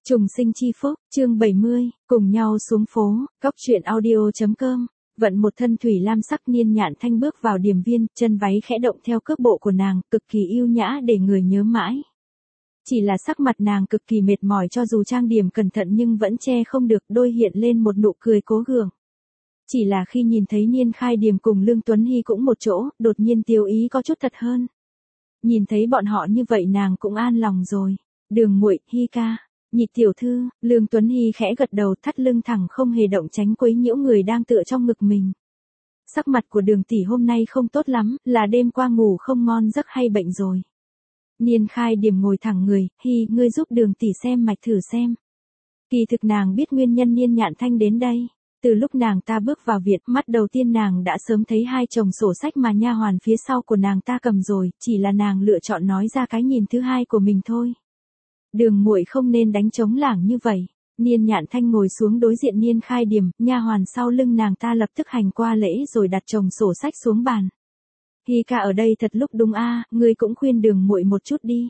Trùng sinh chi phúc, chương 70, cùng nhau xuống phố, cóc truyện audio.com. Vận một thân thủy lam sắc Niên Nhạn Thanh bước vào điềm viên, chân váy khẽ động theo cước bộ của nàng, cực kỳ yêu nhã để người nhớ mãi. Chỉ là sắc mặt nàng cực kỳ mệt mỏi cho dù trang điểm cẩn thận nhưng vẫn che không được đôi hiện lên một nụ cười cố gượng. Chỉ là khi nhìn thấy Niên Khai Điềm cùng Lương Tuấn Hy cũng một chỗ, đột nhiên tiêu ý có chút thật hơn. Nhìn thấy bọn họ như vậy nàng cũng an lòng rồi. Đường muội, Hy ca. Nhị tiểu thư, Lương Tuấn Hy khẽ gật đầu, thắt lưng thẳng không hề động tránh quấy nhiễu người đang tựa trong ngực mình. Sắc mặt của Đường tỷ hôm nay không tốt lắm, là đêm qua ngủ không ngon giấc hay bệnh rồi. Niên Khai Điềm ngồi thẳng người, Hy, ngươi giúp Đường tỷ xem mạch thử xem. Kỳ thực nàng biết nguyên nhân Niên Nhạn Thanh đến đây. Từ lúc nàng ta bước vào viện, mắt đầu tiên nàng đã sớm thấy hai chồng sổ sách mà nha hoàn phía sau của nàng ta cầm rồi, chỉ là nàng lựa chọn nói ra cái nhìn thứ hai của mình thôi. Đường muội không nên đánh trống lảng như vậy. Niên Nhạn Thanh ngồi xuống đối diện Niên Khai Điềm, nha hoàn sau lưng nàng ta lập tức hành qua lễ rồi đặt chồng sổ sách xuống bàn. Hy ca ở đây thật lúc đúng a, ngươi cũng khuyên Đường muội một chút đi.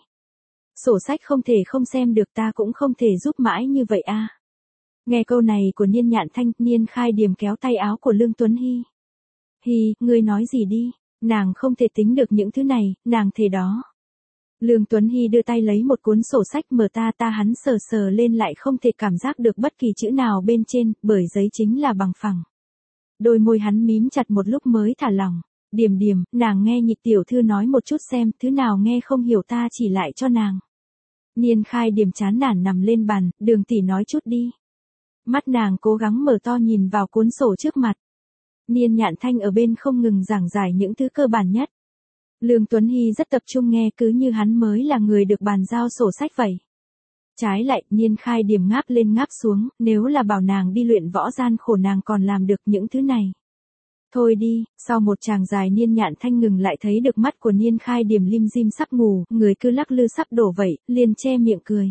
Sổ sách không thể không xem được, ta cũng không thể giúp mãi như vậy a. Nghe câu này của Niên Nhạn Thanh, Niên Khai Điềm kéo tay áo của Lương Tuấn Hy. Hy, ngươi nói gì đi, nàng không thể tính được những thứ này, nàng thề đó. Lương Tuấn Hy đưa tay lấy một cuốn sổ sách mở ta hắn sờ sờ lên lại không thể cảm giác được bất kỳ chữ nào bên trên, bởi giấy chính là bằng phẳng. Đôi môi hắn mím chặt một lúc mới thả lỏng. Điềm điềm, nàng nghe Nhị tiểu thư nói một chút xem, thứ nào nghe không hiểu ta chỉ lại cho nàng. Niên Khai Điềm chán nản nằm lên bàn, Đường tỷ nói chút đi. Mắt nàng cố gắng mở to nhìn vào cuốn sổ trước mặt. Niên Nhạn Thanh ở bên không ngừng giảng giải những thứ cơ bản nhất. Lương Tuấn Hy rất tập trung nghe, cứ như hắn mới là người được bàn giao sổ sách vậy. Trái lại, Niên Khai Điềm ngáp lên ngáp xuống, nếu là bảo nàng đi luyện võ gian khổ nàng còn làm được những thứ này. Thôi đi, sau một tràng dài Niên Nhạn Thanh ngừng lại thấy được mắt của Niên Khai Điềm lim dim sắp ngủ, người cứ lắc lư sắp đổ vậy, liền che miệng cười.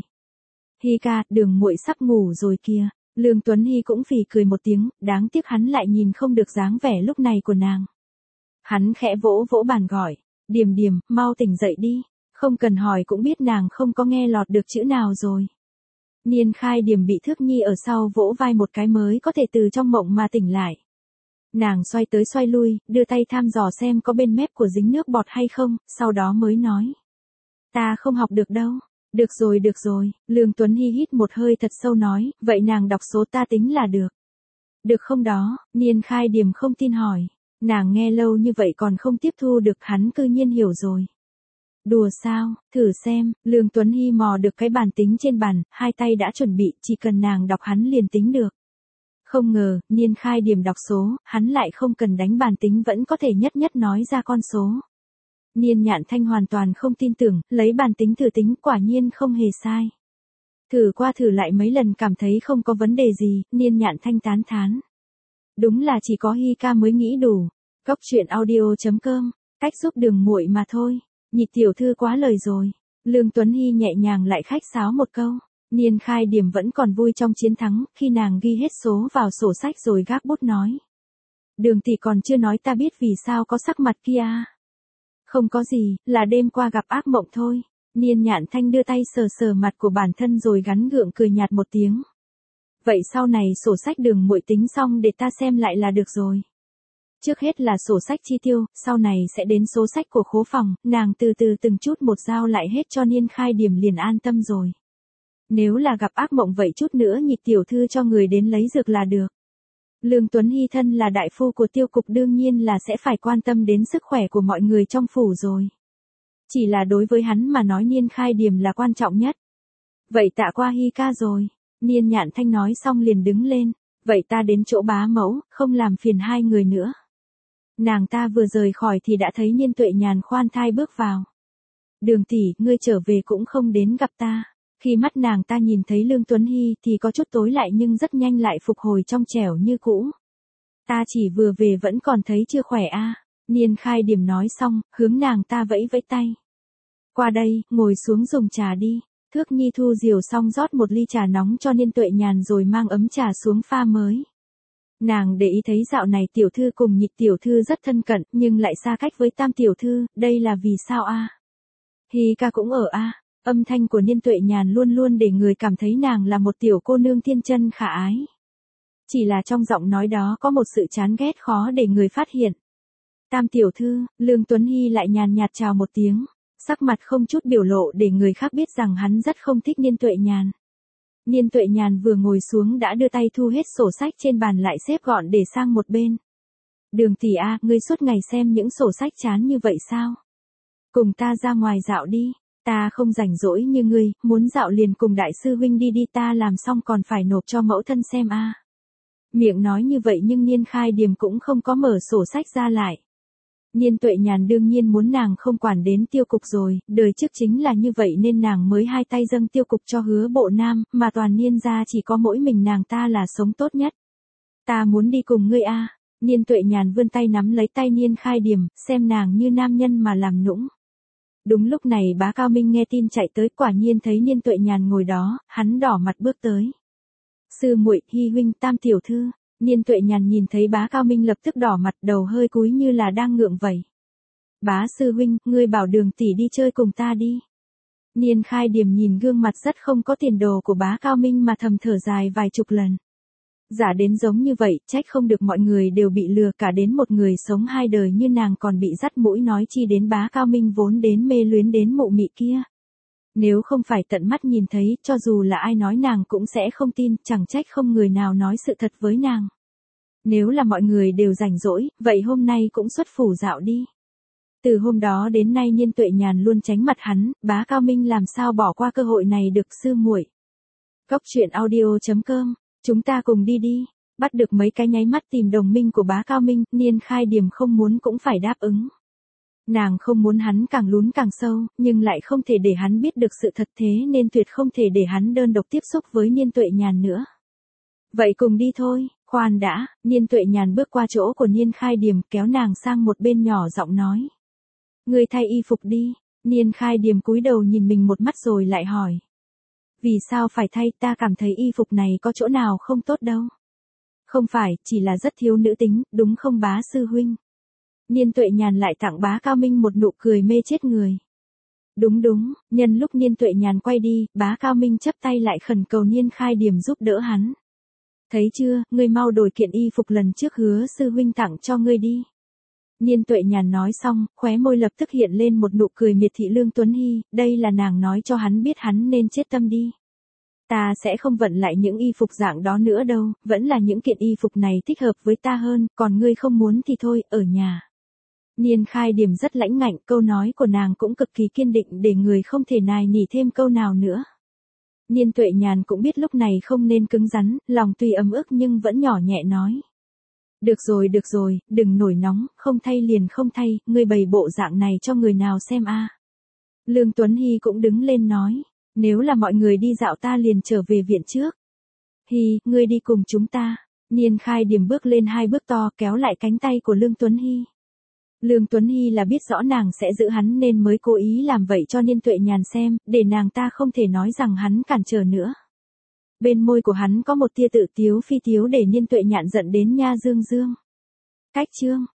Hy ca, Đường muội sắp ngủ rồi kìa. Lương Tuấn Hy cũng phì cười một tiếng, đáng tiếc hắn lại nhìn không được dáng vẻ lúc này của nàng. Hắn khẽ vỗ vỗ bàn gọi, Điềm điềm, mau tỉnh dậy đi, không cần hỏi cũng biết nàng không có nghe lọt được chữ nào rồi. Niên Khai Điềm bị Thước Nhi ở sau vỗ vai một cái mới có thể từ trong mộng mà tỉnh lại. Nàng xoay tới xoay lui, đưa tay thăm dò xem có bên mép của dính nước bọt hay không, sau đó mới nói. Ta không học được đâu. Được rồi, Lương Tuấn Hy hít một hơi thật sâu nói, vậy nàng đọc số ta tính là được. Được không đó, Niên Khai Điềm không tin hỏi. Nàng nghe lâu như vậy còn không tiếp thu được, hắn cư nhiên hiểu rồi. Đùa sao, thử xem, Lương Tuấn Hy mò được cái bàn tính trên bàn, hai tay đã chuẩn bị, chỉ cần nàng đọc hắn liền tính được. Không ngờ, Niên Khai Điềm đọc số, hắn lại không cần đánh bàn tính vẫn có thể nhất nhất nói ra con số. Niên Nhạn Thanh hoàn toàn không tin tưởng, lấy bàn tính thử tính quả nhiên không hề sai. Thử qua thử lại mấy lần cảm thấy không có vấn đề gì, Niên Nhạn Thanh tán thán. Đúng là chỉ có Hy ca mới nghĩ đủ. Cóc truyện audio.com, cách giúp Đường muội mà thôi. Nhị tiểu thư quá lời rồi. Lương Tuấn Hy nhẹ nhàng lại khách sáo một câu. Niên Khai Điềm vẫn còn vui trong chiến thắng, khi nàng ghi hết số vào sổ sách rồi gác bút nói. Đường tỷ còn chưa nói ta biết vì sao có sắc mặt kia. Không có gì, là đêm qua gặp ác mộng thôi. Niên Nhạn Thanh đưa tay sờ sờ mặt của bản thân rồi gắn gượng cười nhạt một tiếng. Vậy sau này sổ sách Đường muội tính xong để ta xem lại là được rồi. Trước hết là sổ sách chi tiêu, sau này sẽ đến số sách của khố phòng, nàng từ từ từng chút một giao lại hết cho Niên Khai Điềm liền an tâm rồi. Nếu là gặp ác mộng vậy chút nữa Nhị tiểu thư cho người đến lấy dược là được. Lương Tuấn Hy thân là đại phu của Tiêu cục đương nhiên là sẽ phải quan tâm đến sức khỏe của mọi người trong phủ rồi. Chỉ là đối với hắn mà nói Niên Khai Điềm là quan trọng nhất. Vậy tạ qua Hy ca rồi. Niên Nhạn Thanh nói xong liền đứng lên. Vậy ta đến chỗ bá mẫu, không làm phiền hai người nữa. Nàng ta vừa rời khỏi thì đã thấy Niên Tuệ Nhàn khoan thai bước vào. Đường tỷ, ngươi trở về cũng không đến gặp ta. Khi mắt nàng ta nhìn thấy Lương Tuấn Hy thì có chút tối lại nhưng rất nhanh lại phục hồi trong trẻo như cũ. Ta chỉ vừa về vẫn còn thấy chưa khỏe a. Niên Khai Điềm nói xong, hướng nàng ta vẫy vẫy tay. Qua đây, ngồi xuống dùng trà đi. Thước Nhi thu diều xong rót một ly trà nóng cho Niên Tuệ Nhàn rồi mang ấm trà xuống pha mới. Nàng để ý thấy dạo này tiểu thư cùng Nhị tiểu thư rất thân cận nhưng lại xa cách với Tam tiểu thư, đây là vì sao a? Hy ca cũng ở a. Âm thanh của Niên Tuệ Nhàn luôn luôn để người cảm thấy nàng là một tiểu cô nương thiên chân khả ái. Chỉ là trong giọng nói đó có một sự chán ghét khó để người phát hiện. Tam tiểu thư, Lương Tuấn Hy lại nhàn nhạt chào một tiếng, sắc mặt không chút biểu lộ để người khác biết rằng hắn rất không thích Niên Tuệ Nhàn. Niên Tuệ Nhàn vừa ngồi xuống đã đưa tay thu hết sổ sách trên bàn lại xếp gọn để sang một bên. Đường tỷ a, ngươi suốt ngày xem những sổ sách chán như vậy sao? Cùng ta ra ngoài dạo đi, ta không rảnh rỗi như ngươi, muốn dạo liền cùng đại sư huynh đi đi, ta làm xong còn phải nộp cho mẫu thân xem a. Miệng nói như vậy nhưng Niên Khai Điềm cũng không có mở sổ sách ra lại. Niên Tuệ Nhàn đương nhiên muốn nàng không quản đến tiêu cục rồi, đời trước chính là như vậy nên nàng mới hai tay dâng tiêu cục cho Hứa Bộ Nam, mà toàn Niên gia chỉ có mỗi mình nàng ta là sống tốt nhất. Ta muốn đi cùng ngươi a. Niên Tuệ Nhàn vươn tay nắm lấy tay Niên Khai Điềm, xem nàng như nam nhân mà làm nũng. Đúng lúc này Bá Cao Minh nghe tin chạy tới, quả nhiên thấy Niên Tuệ Nhàn ngồi đó, hắn đỏ mặt bước tới. Sư muội, Hy huynh, Tam tiểu thư. Niên Tuệ Nhàn nhìn thấy Bá Cao Minh lập tức đỏ mặt, đầu hơi cúi như là đang ngượng vậy. Bá sư huynh, ngươi bảo Đường tỷ đi chơi cùng ta đi. Niên Khai Điềm nhìn gương mặt rất không có tiền đồ của Bá Cao Minh mà thầm thở dài vài chục lần. Giả đến giống như vậy, trách không được mọi người đều bị lừa, cả đến một người sống hai đời như nàng còn bị dắt mũi, nói chi đến Bá Cao Minh vốn đến mê luyến đến mụ mị kia. Nếu không phải tận mắt nhìn thấy, cho dù là ai nói nàng cũng sẽ không tin, chẳng trách không người nào nói sự thật với nàng. Nếu là mọi người đều rảnh rỗi, vậy hôm nay cũng xuất phủ dạo đi. Từ hôm đó đến nay Niên Tuệ Nhàn luôn tránh mặt hắn, Bá Cao Minh làm sao bỏ qua cơ hội này được sư muội. Góc truyện audio.com, chúng ta cùng đi đi. Bắt được mấy cái nháy mắt tìm đồng minh của Bá Cao Minh, Niên Khai Điềm không muốn cũng phải đáp ứng. Nàng không muốn hắn càng lún càng sâu, nhưng lại không thể để hắn biết được sự thật, thế nên tuyệt không thể để hắn đơn độc tiếp xúc với Niên Tuệ Nhàn nữa. Vậy cùng đi thôi, khoan đã. Niên Tuệ Nhàn bước qua chỗ của Niên Khai Điềm, kéo nàng sang một bên nhỏ giọng nói. Ngươi thay y phục đi. Niên Khai Điềm cúi đầu nhìn mình một mắt rồi lại hỏi. Vì sao phải thay, ta cảm thấy y phục này có chỗ nào không tốt đâu. Không phải, chỉ là rất thiếu nữ tính, đúng không Bá sư huynh? Niên Tuệ Nhàn lại tặng Bá Cao Minh một nụ cười mê chết người. Đúng đúng, nhân lúc Niên Tuệ Nhàn quay đi, Bá Cao Minh chắp tay lại khẩn cầu Niên Khai Điềm giúp đỡ hắn. Thấy chưa, ngươi mau đổi kiện y phục lần trước Hứa sư huynh tặng cho ngươi đi. Niên Tuệ Nhàn nói xong, khóe môi lập tức hiện lên một nụ cười miệt thị Lương Tuấn Hy, đây là nàng nói cho hắn biết hắn nên chết tâm đi. Ta sẽ không vận lại những y phục dạng đó nữa đâu, vẫn là những kiện y phục này thích hợp với ta hơn, còn ngươi không muốn thì thôi, ở nhà. Niên Khai Điềm rất lãnh ngạnh, câu nói của nàng cũng cực kỳ kiên định để người không thể nài nỉ thêm câu nào nữa. Niên Tuệ Nhàn cũng biết lúc này không nên cứng rắn, lòng tuy ấm ức nhưng vẫn nhỏ nhẹ nói. Được rồi, đừng nổi nóng, không thay liền không thay, ngươi bày bộ dạng này cho người nào xem a? Lương Tuấn Hy cũng đứng lên nói, nếu là mọi người đi dạo ta liền trở về viện trước. Hy, ngươi đi cùng chúng ta. Niên Khai Điềm bước lên hai bước to kéo lại cánh tay của Lương Tuấn Hy. Lương Tuấn Hy là biết rõ nàng sẽ giữ hắn nên mới cố ý làm vậy cho Niên Tuệ Nhàn xem, để nàng ta không thể nói rằng hắn cản trở nữa. Bên môi của hắn có một tia tự tiếu phi tiếu để Niên Tuệ Nhàn giận đến nha dương dương. Cách chương